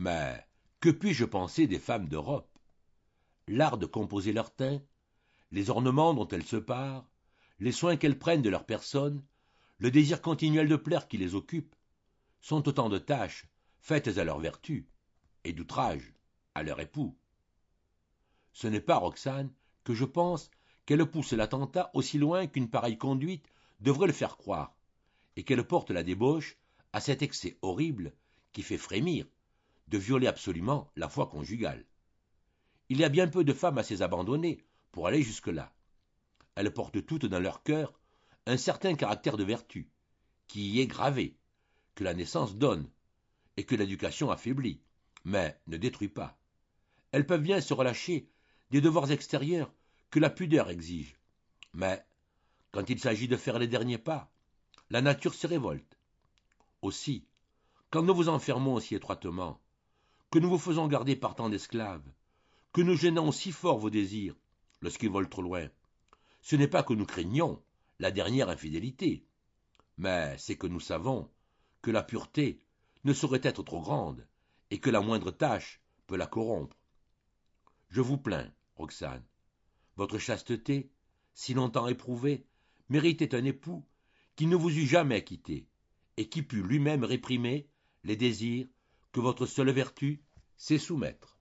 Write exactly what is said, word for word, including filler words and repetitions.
Mais que puis-je penser des femmes d'Europe? L'art de composer leur teint, les ornements dont elles se parent, les soins qu'elles prennent de leur personne, le désir continuel de plaire qui les occupe, sont autant de tâches faites à leur vertu, et d'outrages à leur époux. Ce n'est pas, Roxane, que je pense qu'elle pousse l'attentat aussi loin qu'une pareille conduite devrait le faire croire, et qu'elle porte la débauche à cet excès horrible qui fait frémir, de violer absolument la foi conjugale. Il y a bien peu de femmes assez abandonnées pour aller jusque-là. Elles portent toutes dans leur cœur un certain caractère de vertu, qui y est gravé, que la naissance donne, et que l'éducation affaiblit, mais ne détruit pas. Elles peuvent bien se relâcher des devoirs extérieurs que la pudeur exige, mais, quand il s'agit de faire les derniers pas, la nature se révolte. Aussi, quand nous vous enfermons si étroitement, que nous vous faisons garder par tant d'esclaves, que nous gênons si fort vos désirs lorsqu'ils volent trop loin, ce n'est pas que nous craignons la dernière infidélité, mais c'est que nous savons que la pureté ne saurait être trop grande et que la moindre tâche peut la corrompre. Je vous plains, Roxane. Votre chasteté, si longtemps éprouvée, méritait un époux qui ne vous eût jamais quitté et qui pût lui-même réprimer les désirs que votre seule vertu sait soumettre.